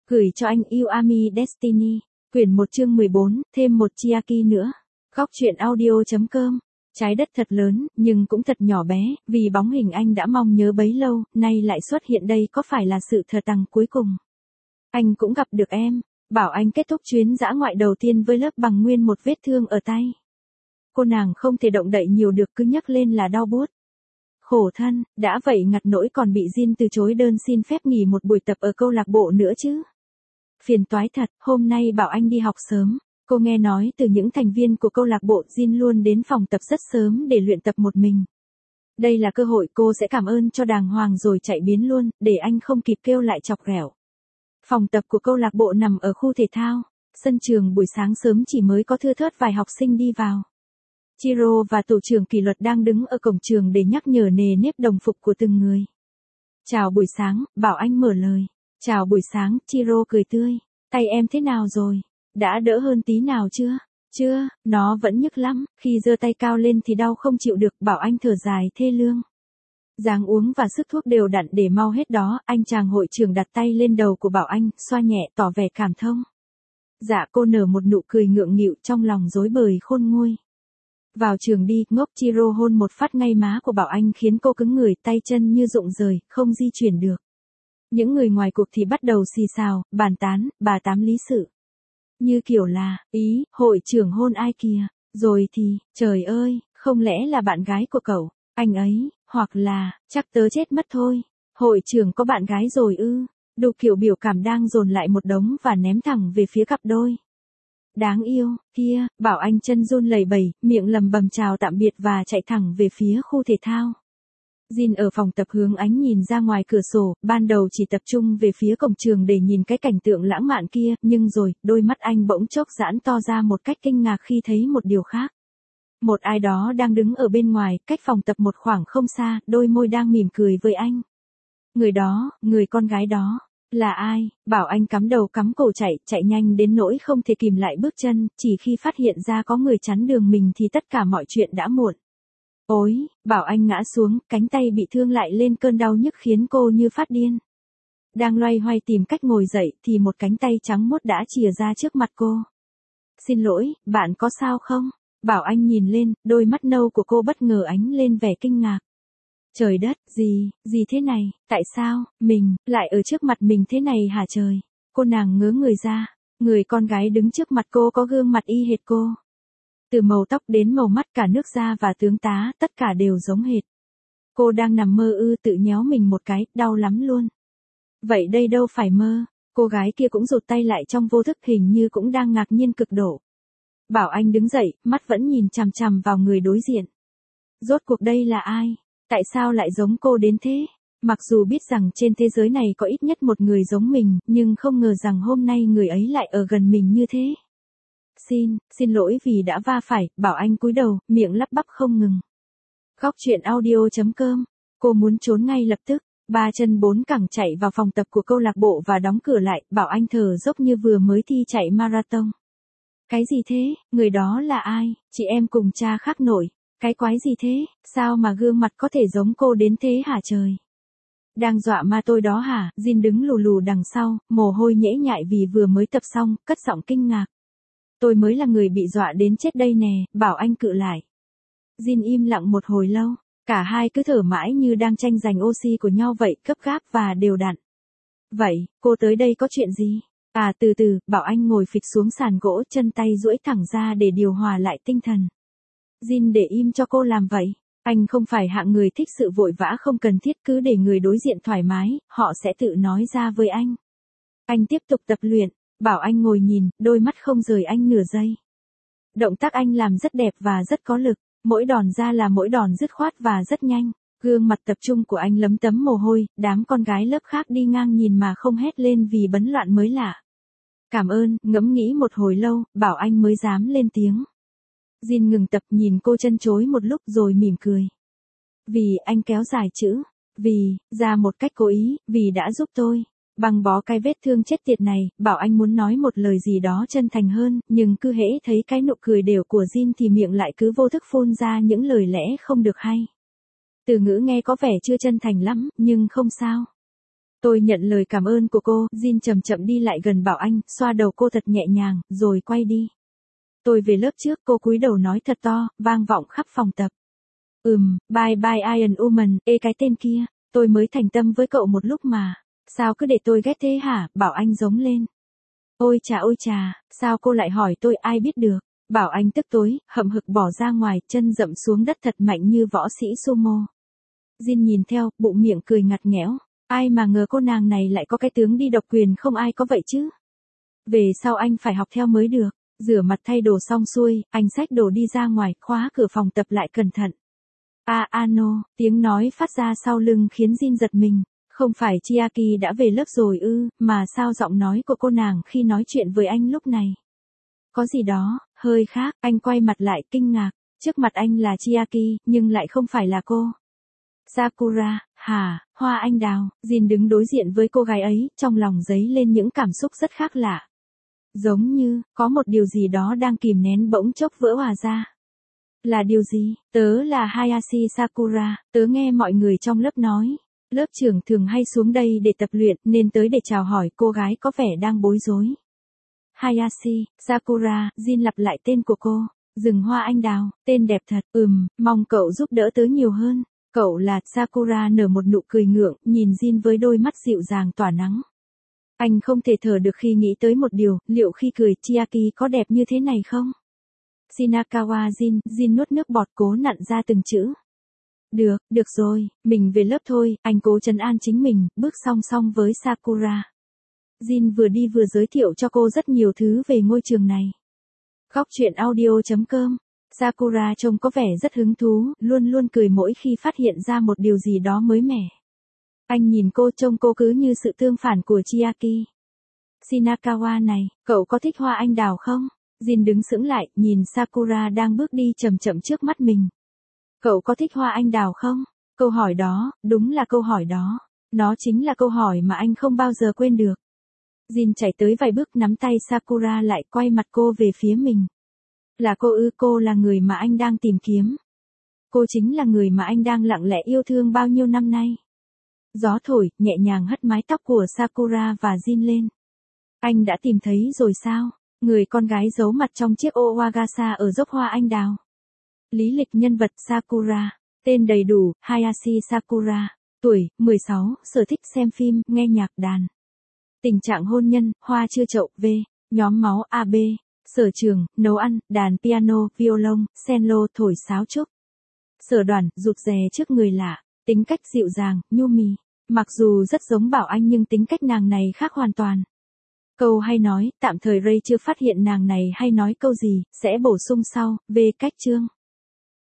Gửi cho anh yêu Ami Destiny. Quyển 1 chương 14, thêm một Chiaki nữa. Góc truyện audio.com. Trái đất thật lớn, nhưng cũng thật nhỏ bé, vì bóng hình anh đã mong nhớ bấy lâu, nay lại xuất hiện đây có phải là sự thật tằng cuối cùng. Anh cũng gặp được em, bảo anh kết thúc chuyến dã ngoại đầu tiên với lớp bằng nguyên một vết thương ở tay. Cô nàng không thể động đậy nhiều được, cứ nhấc lên là đau buốt. Khổ thân, đã vậy ngặt nỗi còn bị Jin từ chối đơn xin phép nghỉ một buổi tập ở câu lạc bộ nữa chứ. Phiền toái thật, hôm nay bảo anh đi học sớm. Cô nghe nói từ những thành viên của câu lạc bộ Jin luôn đến phòng tập rất sớm để luyện tập một mình. Đây là cơ hội cô sẽ cảm ơn cho đàng hoàng rồi chạy biến luôn, để anh không kịp kêu lại chọc ghẹo. Phòng tập của câu lạc bộ nằm ở khu thể thao. Sân trường buổi sáng sớm chỉ mới có thưa thớt vài học sinh đi vào. Chiro và tổ trưởng kỷ luật đang đứng ở cổng trường để nhắc nhở nề nếp đồng phục của từng người. Chào buổi sáng, bảo anh mở lời. Chào buổi sáng, Chiro cười tươi. Tay em thế nào rồi? Đã đỡ hơn tí nào chưa? Chưa, nó vẫn nhức lắm, khi giơ tay cao lên thì đau không chịu được, bảo anh thở dài thê lương. Giáng uống và sức thuốc đều đặn để mau hết đó, anh chàng hội trưởng đặt tay lên đầu của bảo anh, xoa nhẹ tỏ vẻ cảm thông. Dạ, cô nở một nụ cười ngượng nghịu, trong lòng rối bời khôn nguôi. Vào trường đi, ngốc. Chiro hôn một phát ngay má của bảo anh khiến cô cứng người, tay chân như rụng rời, không di chuyển được. Những người ngoài cuộc thì bắt đầu xì xào, bàn tán, bà tám lý sự. Như kiểu là, ý, hội trưởng hôn ai kìa, rồi thì, trời ơi, không lẽ là bạn gái của cậu, anh ấy, hoặc là, chắc tớ chết mất thôi, hội trưởng có bạn gái rồi ư, đủ kiểu biểu cảm đang dồn lại một đống và ném thẳng về phía cặp đôi. Đáng yêu, kia, bảo anh chân run lẩy bẩy, miệng lầm bầm chào tạm biệt và chạy thẳng về phía khu thể thao. Jin ở phòng tập hướng ánh nhìn ra ngoài cửa sổ, ban đầu chỉ tập trung về phía cổng trường để nhìn cái cảnh tượng lãng mạn kia, nhưng rồi, đôi mắt anh bỗng chốc giãn to ra một cách kinh ngạc khi thấy một điều khác. Một ai đó đang đứng ở bên ngoài, cách phòng tập một khoảng không xa, đôi môi đang mỉm cười với anh. Người đó, người con gái đó, là ai? Bảo anh cắm đầu cắm cổ chạy nhanh đến nỗi không thể kìm lại bước chân, chỉ khi phát hiện ra có người chắn đường mình thì tất cả mọi chuyện đã muộn. Ôi, bảo anh ngã xuống, cánh tay bị thương lại lên cơn đau nhức khiến cô như phát điên. Đang loay hoay tìm cách ngồi dậy thì một cánh tay trắng muốt đã chìa ra trước mặt cô. Xin lỗi, bạn có sao không? Bảo anh nhìn lên, đôi mắt nâu của cô bất ngờ ánh lên vẻ kinh ngạc. Trời đất, gì thế này, tại sao, mình, lại ở trước mặt mình thế này hả trời? Cô nàng ngớ người ra, người con gái đứng trước mặt cô có gương mặt y hệt cô. Từ màu tóc đến màu mắt, cả nước da và tướng tá, tất cả đều giống hệt. Cô đang nằm mơ ư? Tự nhéo mình một cái, đau lắm luôn. Vậy đây đâu phải mơ, cô gái kia cũng rụt tay lại trong vô thức, hình như cũng đang ngạc nhiên cực độ. Bảo anh đứng dậy, mắt vẫn nhìn chằm chằm vào người đối diện. Rốt cuộc đây là ai? Tại sao lại giống cô đến thế? Mặc dù biết rằng trên thế giới này có ít nhất một người giống mình, nhưng không ngờ rằng hôm nay người ấy lại ở gần mình như thế. Xin lỗi vì đã va phải, bảo anh cúi đầu, miệng lắp bắp không ngừng. Góc truyện audio.com. Cô muốn trốn ngay lập tức, ba chân bốn cẳng chạy vào phòng tập của câu lạc bộ và đóng cửa lại, bảo anh thở dốc như vừa mới thi chạy marathon. Cái gì thế, người đó là ai? Chị em cùng cha khác nội. Cái quái gì thế, sao mà gương mặt có thể giống cô đến thế hả trời? Đang dọa ma tôi đó hả? Jin đứng lù lù đằng sau, mồ hôi nhễ nhại vì vừa mới tập xong, cất giọng kinh ngạc. Tôi mới là người bị dọa đến chết đây nè, bảo anh cự lại. Jin im lặng một hồi lâu, cả hai cứ thở mãi như đang tranh giành oxy của nhau vậy, gấp gáp và đều đặn. Vậy, cô tới đây có chuyện gì? À, từ từ, bảo anh ngồi phịch xuống sàn gỗ, chân tay duỗi thẳng ra để điều hòa lại tinh thần. Jin để im cho cô làm vậy. Anh không phải hạng người thích sự vội vã không cần thiết, cứ để người đối diện thoải mái, họ sẽ tự nói ra với anh. Anh tiếp tục tập luyện, bảo anh ngồi nhìn, đôi mắt không rời anh nửa giây. Động tác anh làm rất đẹp và rất có lực, mỗi đòn ra là mỗi đòn dứt khoát và rất nhanh. Gương mặt tập trung của anh lấm tấm mồ hôi, đám con gái lớp khác đi ngang nhìn mà không hét lên vì bấn loạn mới lạ. Cảm ơn, ngẫm nghĩ một hồi lâu, bảo anh mới dám lên tiếng. Jin ngừng tập, nhìn cô chân chối một lúc rồi mỉm cười. Vì anh kéo dài chữ, vì, ra một cách cố ý, vì đã giúp tôi băng bó cái vết thương chết tiệt này, bảo anh muốn nói một lời gì đó chân thành hơn, nhưng cứ hễ thấy cái nụ cười đều của Jin thì miệng lại cứ vô thức phun ra những lời lẽ không được hay. Từ ngữ nghe có vẻ chưa chân thành lắm, nhưng không sao. Tôi nhận lời cảm ơn của cô, Jin chậm chậm đi lại gần Bảo Anh, xoa đầu cô thật nhẹ nhàng, rồi quay đi. Tôi về lớp trước, cô cúi đầu nói thật to, vang vọng khắp phòng tập. Bye bye Iron Woman, cái tên kia, tôi mới thành tâm với cậu một lúc mà. Sao cứ để tôi ghét thế hả, Bảo Anh giống lên. Ôi chà, sao cô lại hỏi tôi, ai biết được. Bảo Anh tức tối, hậm hực bỏ ra ngoài, chân dậm xuống đất thật mạnh như võ sĩ sumo. Jin nhìn theo, bụng miệng cười ngặt nghẽo. Ai mà ngờ cô nàng này lại có cái tướng đi độc quyền không ai có vậy chứ. Về sau anh phải học theo mới được. Rửa mặt thay đồ xong xuôi, anh xách đồ đi ra ngoài, khóa cửa phòng tập lại cẩn thận. Ano, tiếng nói phát ra sau lưng khiến Jin giật mình. Không phải Chiaki đã về lớp rồi ư, mà sao giọng nói của cô nàng khi nói chuyện với anh lúc này. Có gì đó, hơi khác, anh quay mặt lại kinh ngạc. Trước mặt anh là Chiaki, nhưng lại không phải là cô. Sakura, hả, hoa anh đào. Jin đứng đối diện với cô gái ấy, trong lòng dấy lên những cảm xúc rất khác lạ. Giống như, có một điều gì đó đang kìm nén bỗng chốc vỡ hòa ra. Là điều gì? Tớ là Hayashi Sakura, tớ nghe mọi người trong lớp nói. Lớp trưởng thường hay xuống đây để tập luyện, nên tới để chào hỏi. Cô gái có vẻ đang bối rối. Hayashi, Sakura, Jin lặp lại tên của cô. Rừng hoa anh đào, tên đẹp thật. Mong cậu giúp đỡ tớ nhiều hơn. Cậu là. Sakura nở một nụ cười ngượng, nhìn Jin với đôi mắt dịu dàng tỏa nắng. Anh không thể thở được khi nghĩ tới một điều, liệu khi cười Chiaki có đẹp như thế này không? Shinakawa Jin nuốt nước bọt cố nặn ra từng chữ. Được rồi, mình về lớp thôi, anh cố trấn an chính mình, bước song song với Sakura. Jin vừa đi vừa giới thiệu cho cô rất nhiều thứ về ngôi trường này. Góc truyện audio.com. Sakura trông có vẻ rất hứng thú, luôn cười mỗi khi phát hiện ra một điều gì đó mới mẻ. Anh nhìn cô, trông cô cứ như sự tương phản của Chiaki. Shinakawa này, cậu có thích hoa anh đào không? Jin đứng sững lại, nhìn Sakura đang bước đi chậm chậm trước mắt mình. Cậu có thích hoa anh đào không? Câu hỏi đó, đúng là câu hỏi đó. Nó chính là câu hỏi mà anh không bao giờ quên được. Jin chạy tới vài bước nắm tay Sakura lại, quay mặt cô về phía mình. Là cô ư? Cô là người mà anh đang tìm kiếm. Cô chính là người mà anh đang lặng lẽ yêu thương bao nhiêu năm nay. Gió thổi, nhẹ nhàng hất mái tóc của Sakura và Jin lên. Anh đã tìm thấy rồi sao? Người con gái giấu mặt trong chiếc ô Wagasa ở dốc hoa anh đào. Lý lịch nhân vật Sakura. Tên đầy đủ, Hayashi Sakura. Tuổi, 16, sở thích xem phim, nghe nhạc, đàn. Tình trạng hôn nhân, hoa chưa chậu, V. Nhóm máu AB. Sở trường, nấu ăn, đàn piano, violon, cello, thổi sáo trúc. Sở đoàn, rụt rè trước người lạ. Tính cách dịu dàng, nhu mì. Mặc dù rất giống Bảo Anh nhưng tính cách nàng này khác hoàn toàn. Câu hay nói, tạm thời Ray chưa phát hiện nàng này hay nói câu gì, sẽ bổ sung sau, về cách chương.